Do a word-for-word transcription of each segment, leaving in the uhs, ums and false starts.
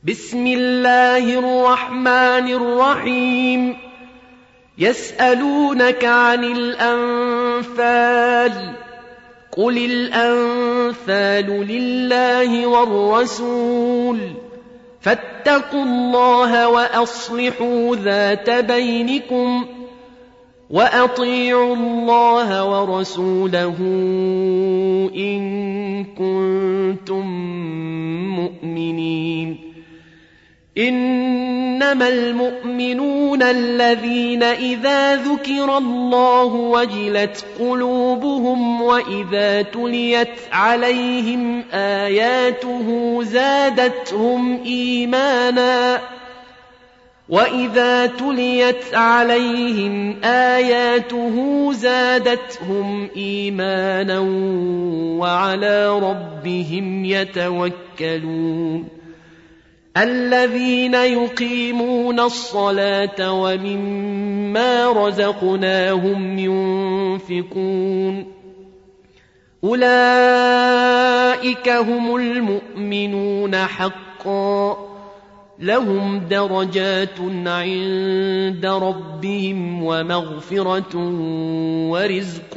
بسم الله الرحمن الرحيم يسألونك عن الأنفال قل الأنفال لله والرسول فاتقوا الله وأصلحوا ذات بينكم وأطيعوا الله ورسوله إن كنتم مؤمنين إنما المؤمنون الذين إذا ذكر الله وجلت قلوبهم وإذا تليت عليهم آياته زادتهم إيمانا وإذا تليت عليهم آياته زادتهم إيمانا وعلى ربهم يتوكلون الذين يقيمون الصلاة ومما رزقناهم ينفقون أولئك هم المؤمنون حقا لهم درجات عند ربهم ومغفرة ورزق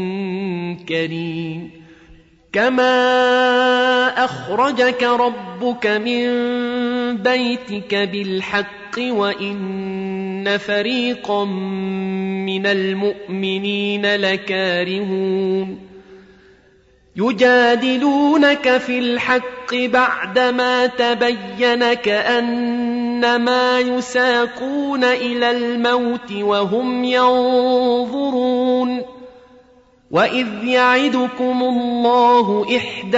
كريم كما أخرجك ربك من بيتك بالحق وإن فريقا من المؤمنين لكارهون يجادلونك في الحق بعدما تبين كأنما يساقون إلى الموت وهم ينظرون وإذ يعدكم الله إحدى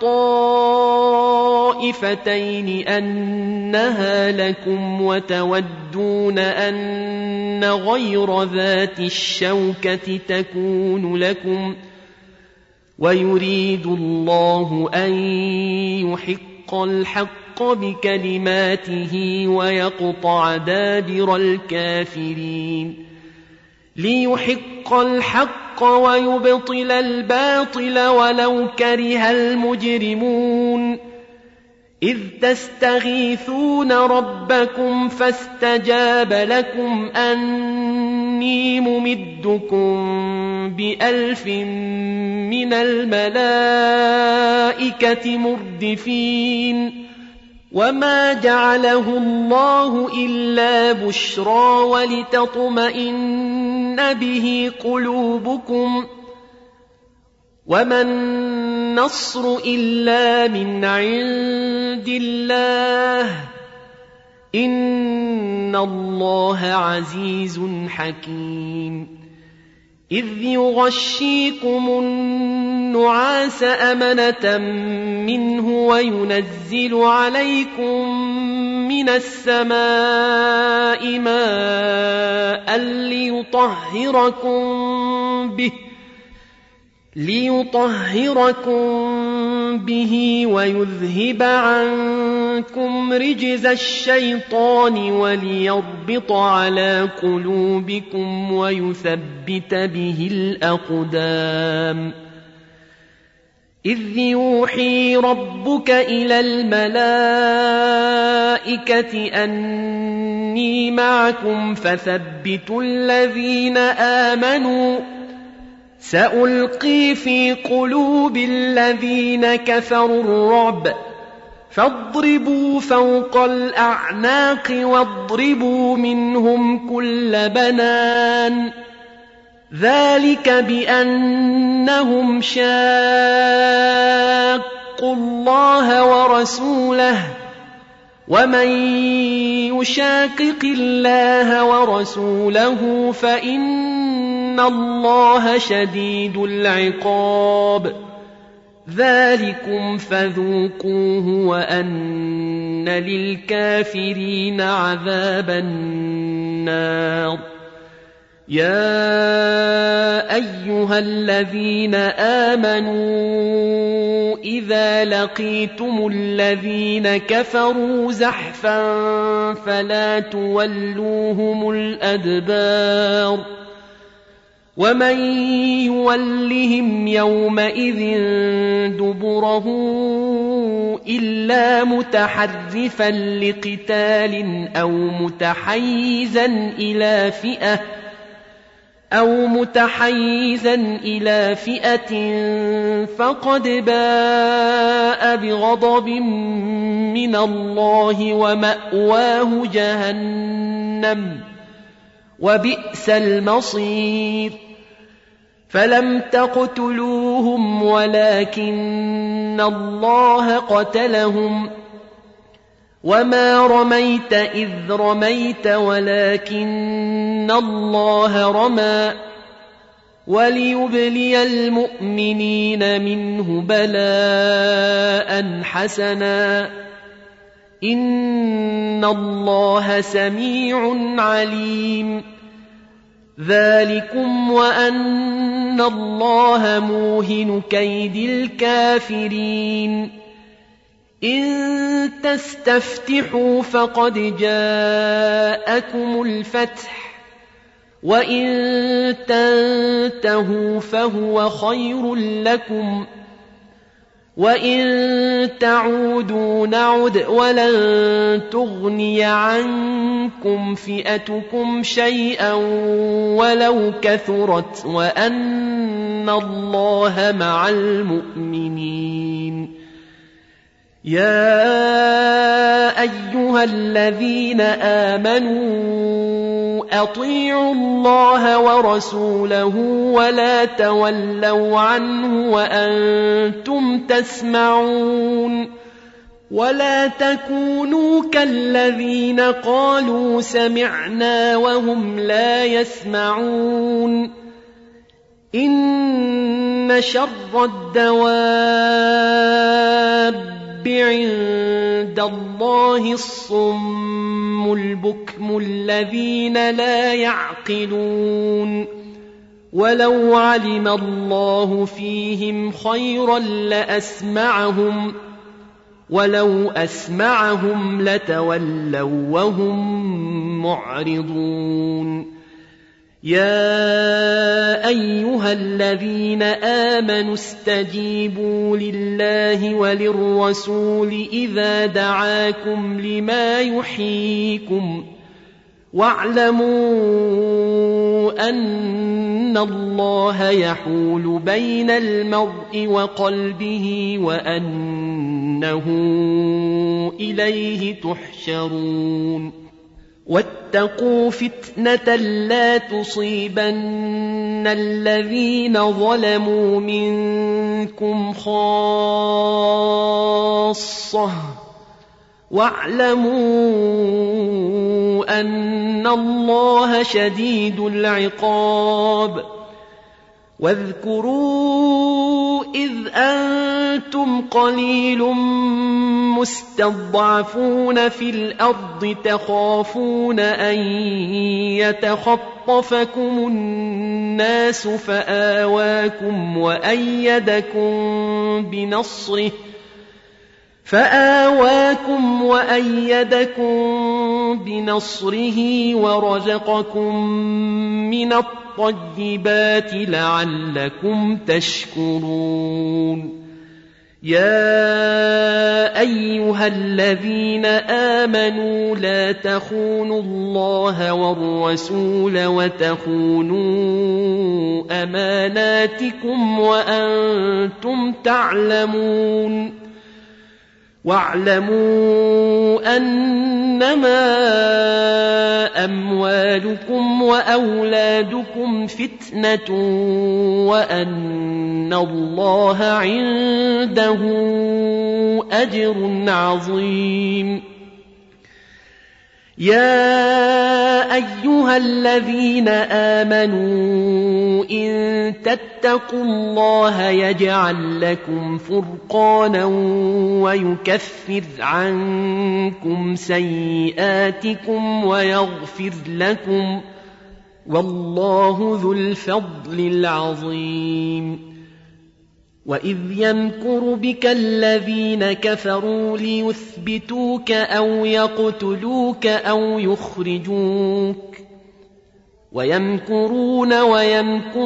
الطائفتين أنها لكم وتودون أن غير ذات الشوكة تكون لكم ويريد الله أن يحق الحق بكلماته ويقطع دابر الكافرين ليحق الحق ويبطل الباطل ولو كره المجرمون إذ تستغيثون ربكم فاستجاب لكم أني ممدكم بألف من الملائكة مردفين وما جعله الله إلا بشرى ولتطمئن به قلوبكم وما النصر إلا من عند الله إن الله عزيز حكيم إذ يغشيكم النعاس أمنة منه وينزل عليكم من السماء ماء ليطهركم به ليطهركم به ويذهب عنكم رجز الشيطان وليربط على قلوبكم ويثبت به الأقدام إذ يوحي ربك إلى الملائكة أني معكم فثبتوا الذين آمنوا سألقي في قلوب الذين كفروا الرعب فاضربوا فوق الأعناق واضربوا منهم كل بنان ذلك بأنهم شاقوا الله ورسوله ومن يشاقق الله ورسوله فإن الله شديد العقاب ذلكم فذوقوه وأن للكافرين عذاب النار يا أيها الذين آمنوا إذا لقيتم الذين كفروا زحفا فلا تولوهم الأدبار ومن يولهم يومئذ دبره إلا متحرفا لقتال أو متحيزا إلى فئة أو متحيزا إلى فئة فقد باء بغضب من الله ومأواه جهنم وبئس المصير فلم تقتلوهم ولكن الله قتلهم وما رميت إذ رميت ولكن الله رمى وليبلي المؤمنين منه بلاء حسنا إن الله سميع عليم ذلكم وأن الله موهن كيد الكافرين إن تستفتحوا فقد جاءكم الفتح وإن تنتهوا فهو خير لكم وإن تعودوا نعد ولن تغني عنكم فئتكم شيئا ولو كثرت وأن الله مع المؤمنين يا أيها الذين آمنوا أطيعوا الله ورسوله ولا تولوا عنه وأنتم تسمعون ولا تكونوا كالذين قالوا سمعنا وهم لا يسمعون إن شر الدواب عند الله الصم البكم الذين لا يعقلون ولو علم الله فيهم خيرا لأسمعهم ولو أسمعهم لتولوا وهم معرضون يا أيها الذين آمنوا استجيبوا لله وللرسول إذا دعاكم لما يحييكم واعلموا أن الله يحول بين المرء وقلبه وأنه إليه تحشرون واتقوا فتنة لا تصيبن الذين ظلموا منكم خاصة واعلموا أن الله شديد العقاب واذكروا إذ أنتم قليل مستضعفون في الأرض تخافون أن يتخطفكم الناس فآواكم وأيدكم بنصره فآواكم وأيدكم بنصره ورزقكم من الطيبات لعلكم تشكرون يا أيها الذين آمنوا لا تخونوا الله والرسول وتخونوا أماناتكم وأنتم تعلمون واعلموا أنما أموالكم وأولادكم فتنة وأن الله عنده أجر عظيم يا أيها الذين آمنوا إن تتقوا الله يجعل لكم فرقانا ويكفر عنكم سيئاتكم ويغفر لكم والله ذو الفضل العظيم وإذ يمكر بك الذين كفروا ليثبتوك أو يقتلوك أو يخرجوك ويمكرون ويمكر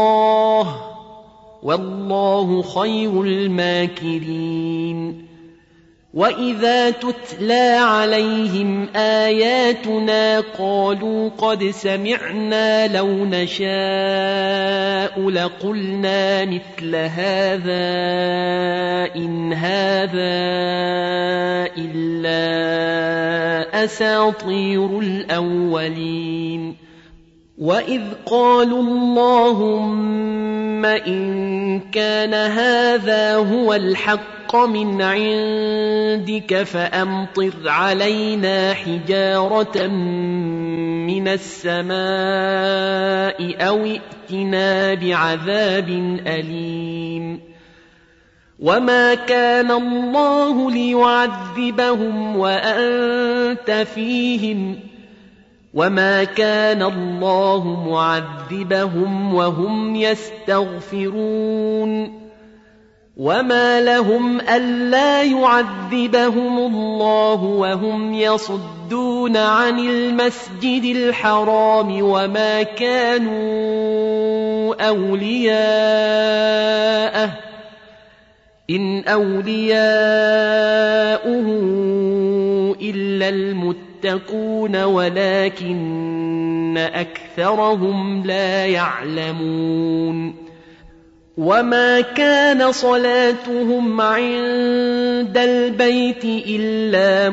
الله والله خير الماكرين وإذا تتلى عليهم آياتنا قالوا قد سمعنا لو نشاء لقلنا مثل هذا إن هذا إلا أساطير الأولين وإذ قالوا اللهم إن كان هذا هو الحق من عندك فأمطر علينا حجارة من السماء أو ائتنا بعذاب أليم وما كان الله ليعذبهم وأنت فيهم وما كان الله معذبهم وهم يستغفرون وما لهم ألا يعذبهم الله وهم يصدون عن المسجد الحرام وما كانوا أولياءه إن أولياؤه إلا المتقون ولكن أكثرهم لا يعلمون وما كان صلاتهم عند البيت إلا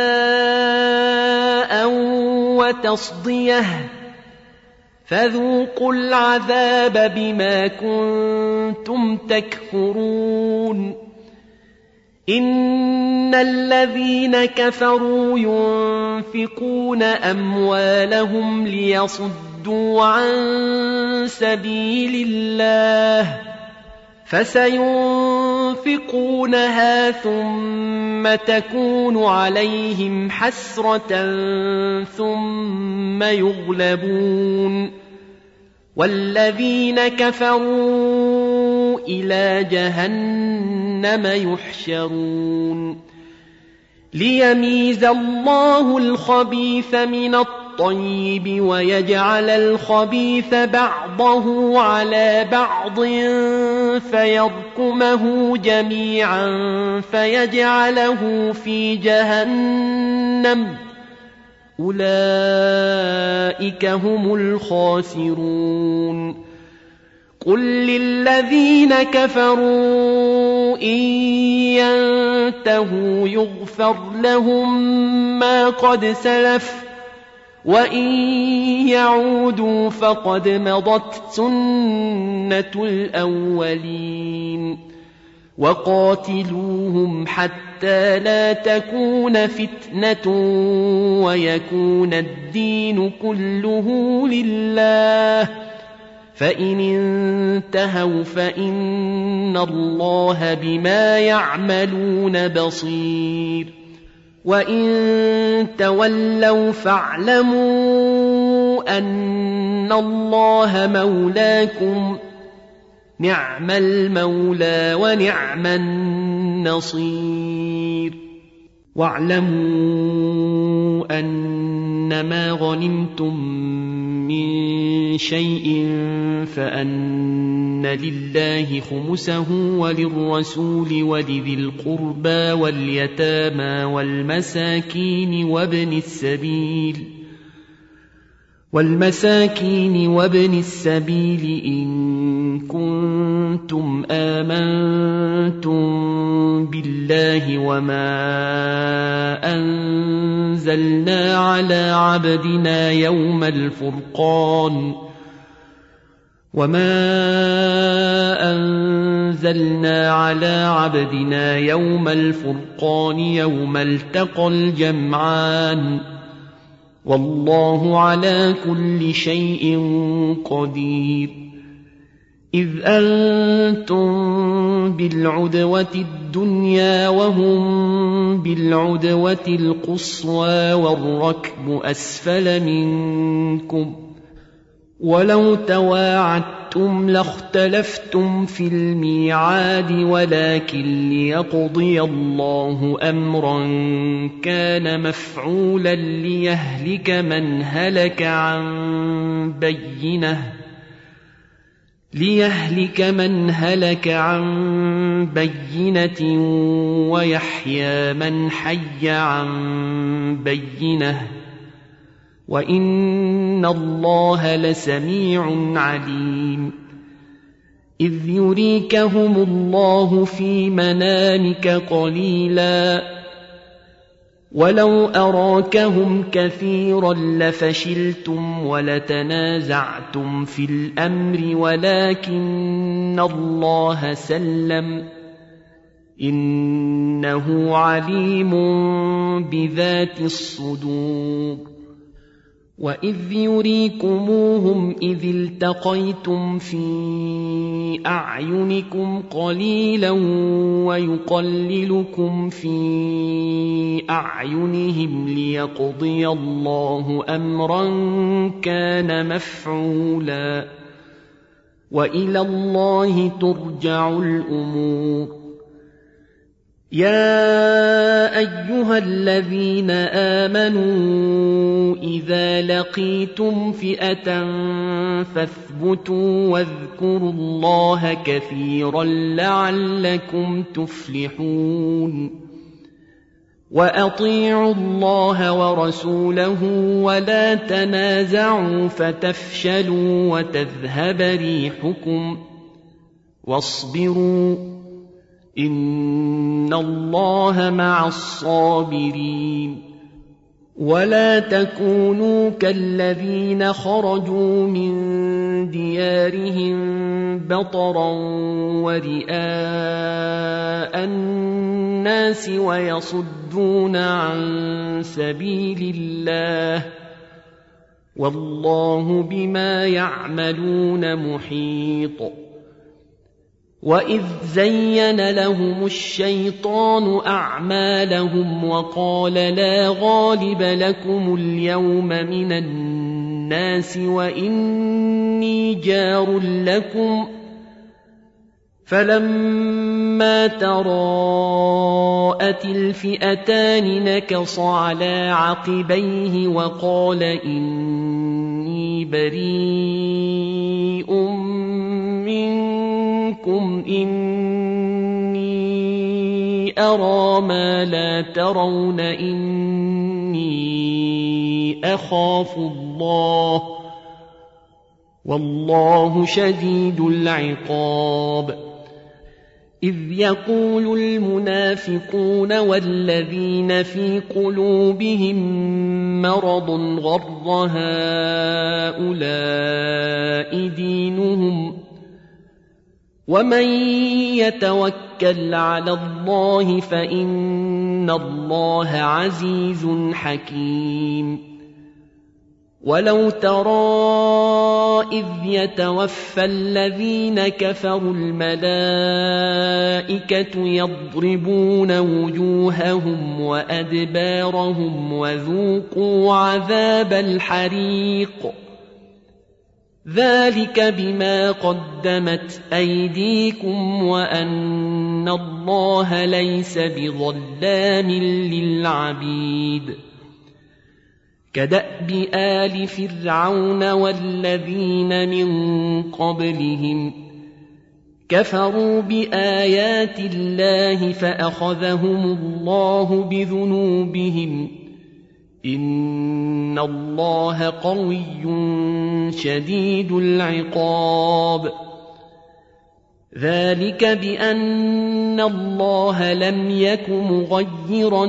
مكاء وتصديه فذوقوا العذاب بما كنتم تكفرون إن الذين كفروا ينفقون أموالهم ليصدوا عن سبيل الله فسينفقونها ثم تكون عليهم حسرة ثم يغلبون والذين كفروا إلى جهنم يحشرون ليميز الله الخبيث من الطيب ويجعل الخبيث بعضه على بعض فيركمه جميعا فيجعله في جهنم أولئك هم الخاسرون قل للذين كفروا إن ينتهوا يغفر لهم ما قد سلف وإن يعودوا فقد مضت سنة الأولين وقاتلوهم حتى لا تكون فتنة ويكون الدين كله لله فإن انتهوا فإن الله بما يعملون بصير وإن تولوا فاعلموا أن الله مولاكم نعم المولى ونعم النصير واعلموا أنما غنمتم من شيء فأن لله خمسه وللرسول ولذي القربى واليتامى والمساكين وابن السبيل والمساكين وابن السبيل إن كنتم آمنتم بالله وما أنزلنا على عبدنا يوم الفرقان وما أنزلنا على عبدنا يوم الفرقان يوم التقى الجمعان والله على كل شيء قدير إذ أنتم بالعدوة الدنيا وهم بالعدوة القصوى والركب أسفل منكم ولو تواعدتم لاختلفتم في الميعاد ولكن ليقضي الله أمرا كان مفعولا ليهلك من هلك عن بينه ليهلك من هلك عن بينة ويحيى من حي عن بينة وإن الله لسميع عليم إذ يريكهم الله في منامك قليلا ولو أراكهم كثيرا لفشلتم ولتنازعتم في الأمر ولكن الله سلم إنه عليم بذات الصدور وإذ يريكموهم إذ التقيتم في أعينكم قليلا ويقللكم في أعينهم ليقضي الله أمرا كان مفعولا وإلى الله ترجع الأمور يا أيها الذين آمنوا إذا لقيتم فئة فاثبتوا واذكروا الله كثيرا لعلكم تفلحون وأطيعوا الله ورسوله ولا تنازعوا فتفشلوا وتذهب ريحكم واصبروا إن الله مع الصابرين ولا تكونوا كالذين خرجوا من ديارهم بطرا ورئاء الناس ويصدون عن سبيل الله والله بما يعملون محيط وإذ زين لهم الشيطان أعمالهم وقال لا غالب لكم اليوم من الناس وإني جار لكم فلما تراءت الفئتان نكص على عقبيه وقال إني بريء منكم إني أرى ما لا ترون إني أخاف الله والله شديد العقاب إذ يقول المنافقون والذين في قلوبهم مرض غر هؤلاء دينهم ومن يتوكل على الله فإن الله عزيز حكيم ولو ترى إذ يتوفى الذين كفروا الملائكة يضربون وجوههم وأدبارهم وذوقوا عذاب الحريق ذلك بما قدمت أيديكم وأن الله ليس بظلام للعبيد كدأب آل فرعون والذين من قبلهم كفروا بآيات الله فأخذهم الله بذنوبهم إن الله قوي شديد العقاب ذلك بأن الله لم يك مغيرا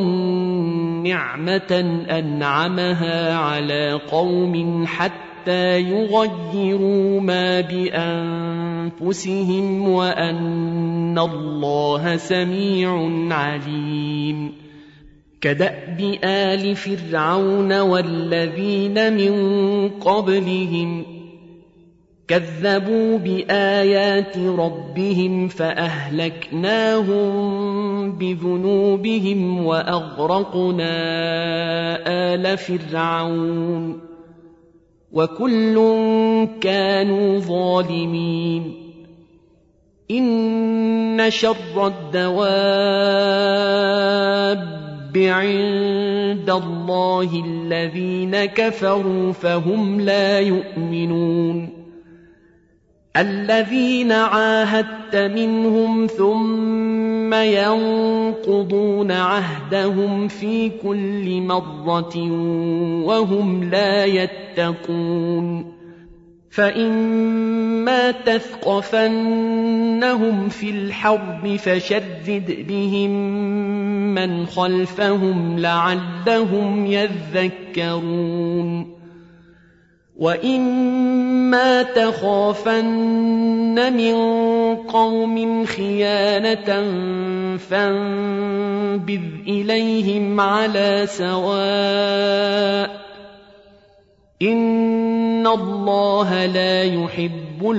نعمة أنعمها على قوم حتى يغيروا ما بأنفسهم وأن الله سميع عليم كدأب آل فرعون والذين من قبلهم كذبوا بآيات ربهم فأهلكناهم بذنوبهم وأغرقنا آل فرعون وكل كانوا ظالمين إن شر الدواب عند الله الذين كفروا فهم لا يؤمنون الذين عاهدت منهم ثم ينقضون عهدهم في كل مرة وهم لا يتقون فإما تثقفنهم في الحرب فشرد بهم من خلفهم لعلهم يذكرون وإما تخافن من قوم خيانة فانبذ إليهم على سواء إن الله لا يحب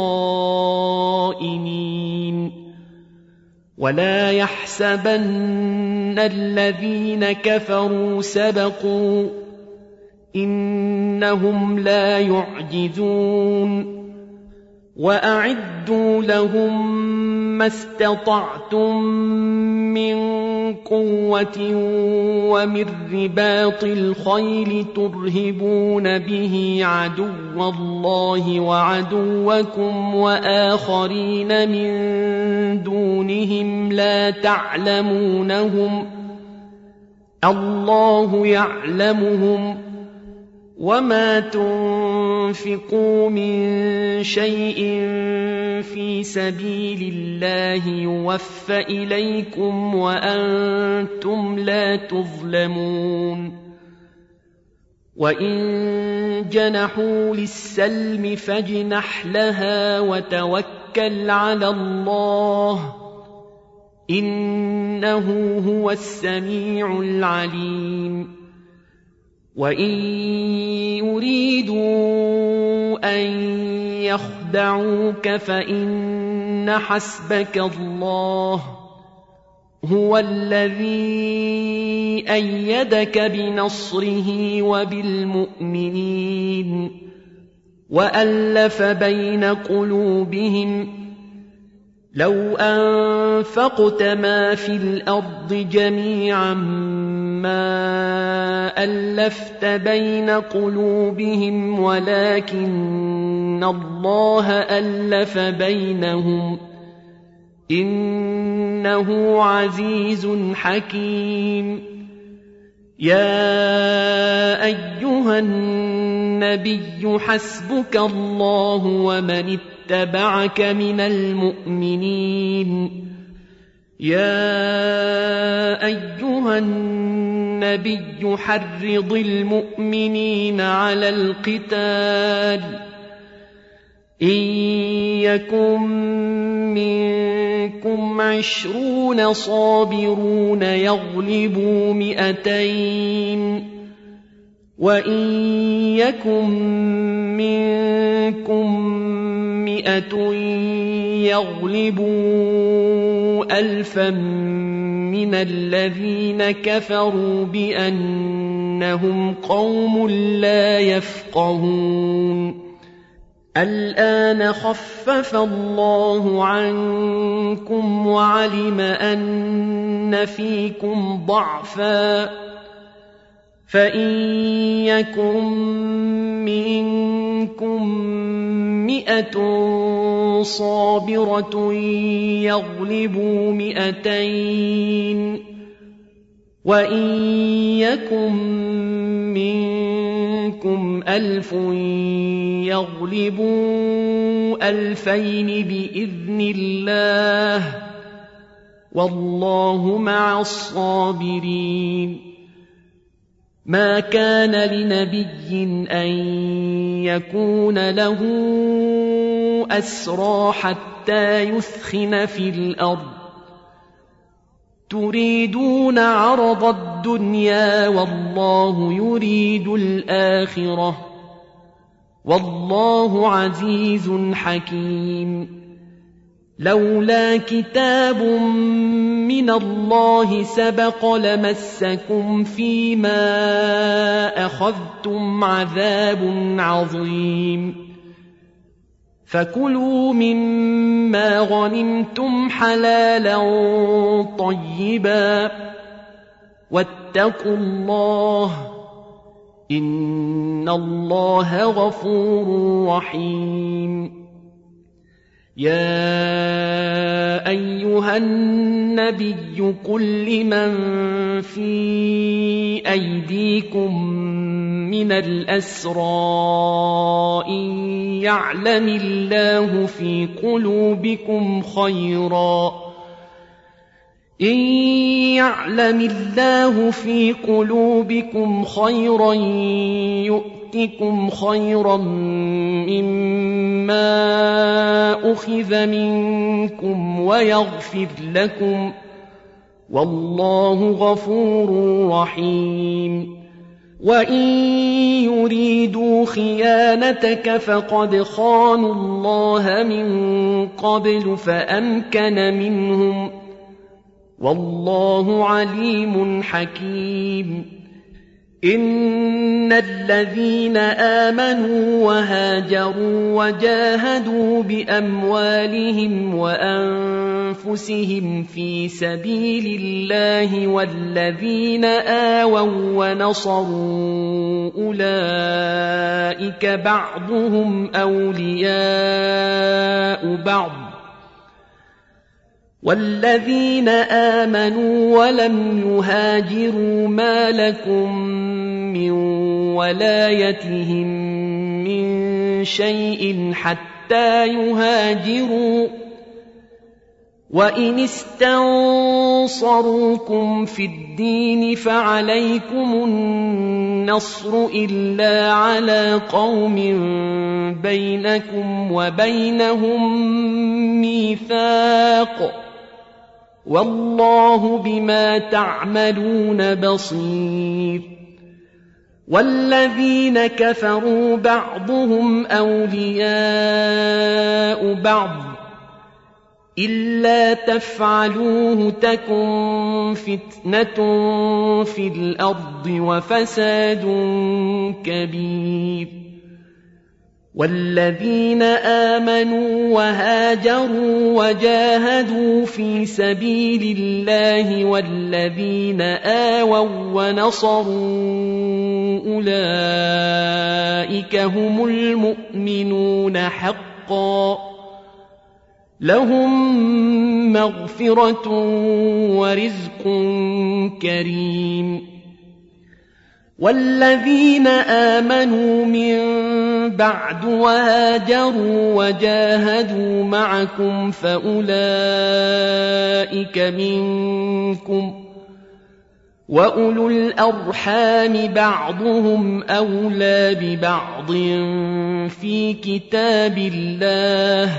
الخائنين ولا يحسبن الذين كفروا سبقوا إنهم لا يعجزون وأعدوا لهم ما استطعتم من قوة ومن رباط الخيل ترهبون به عدو الله وعدوكم وآخرين من دونهم لا تعلمونهم الله يعلمهم وما تنفقوا من شيء في سبيل الله يوفى إليكم وأنتم لا تظلمون وإن جنحوا للسلم فاجنح لها وتوكل على الله إنه هو السميع العليم وإن يريدوا أن يخدعوك فإن حسبك الله هو الذي أيدك بنصره وبالمؤمنين وألف بين قلوبهم لو أنفقت ما في الأرض جميعا ما ألفت بين قلوبهم ولكن الله ألف بينهم إنه عزيز حكيم يا أيها النبي حسبك الله ومن اتبعك من المؤمنين يا أيها النبي حرض المؤمنين على القتال إن يكن منكم عشرون صابرون يغلبوا مئتين وإن يكن منكم مئة يغلبوا ألفا من الذين كفروا بأنهم قوم لا يفقهون الآن خفف الله عنكم وعلم أن فيكم ضعفا فإن يكن منكم مئة صابرة يغلبوا مئتين وإن يكن منكم ألف يغلبوا ألفين بإذن الله والله مع الصابرين ما كان لنبي أن يكون له أسرى حتى يثخن في الأرض تريدون عرض الدنيا والله يريد الآخرة والله عزيز حكيم لولا كتاب من الله سبق لمسكم فيما أخذتم عذاب عظيم فكلوا مما غنمتم حلالا طيبا واتقوا الله إن الله غفور رحيم يا أيها النبي قل لمن في أيديكم من الأسرى إن يعلم الله في قلوبكم خيرا إن يعلم الله في قلوبكم خيرا يؤتكم خيرا مما أخذ منكم ويغفر لكم والله غفور رحيم وإن يريدوا خيانتك فقد خانوا الله من قبل فأمكن منهم والله عليم حكيم إن الذين آمنوا وهاجروا وجاهدوا بأموالهم وأنفسهم في سبيل الله والذين آووا ونصروا أولئك بعضهم أولياء بعض والذين آمنوا ولم يهاجروا ما لكم من ولايتهم من شيء حتى يهاجروا وإن استنصروكم في الدين فعليكم النصر إلا على قوم بينكم وبينهم ميثاق والله بما تعملون بصير والذين كفروا بعضهم أولياء بعض إلا تفعلوه تكن فتنة في الأرض وفساد كبير والذين آمنوا وهاجروا وجاهدوا في سبيل الله والذين آووا ونصروا أولئك هم المؤمنون حقا لهم مغفرة ورزق كريم والذين آمنوا من بعد وهاجروا وجاهدوا معكم فأولئك منكم وأولو الأرحام بعضهم أولى ببعض في كتاب الله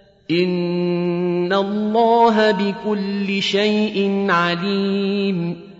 إن الله بكل شيء عليم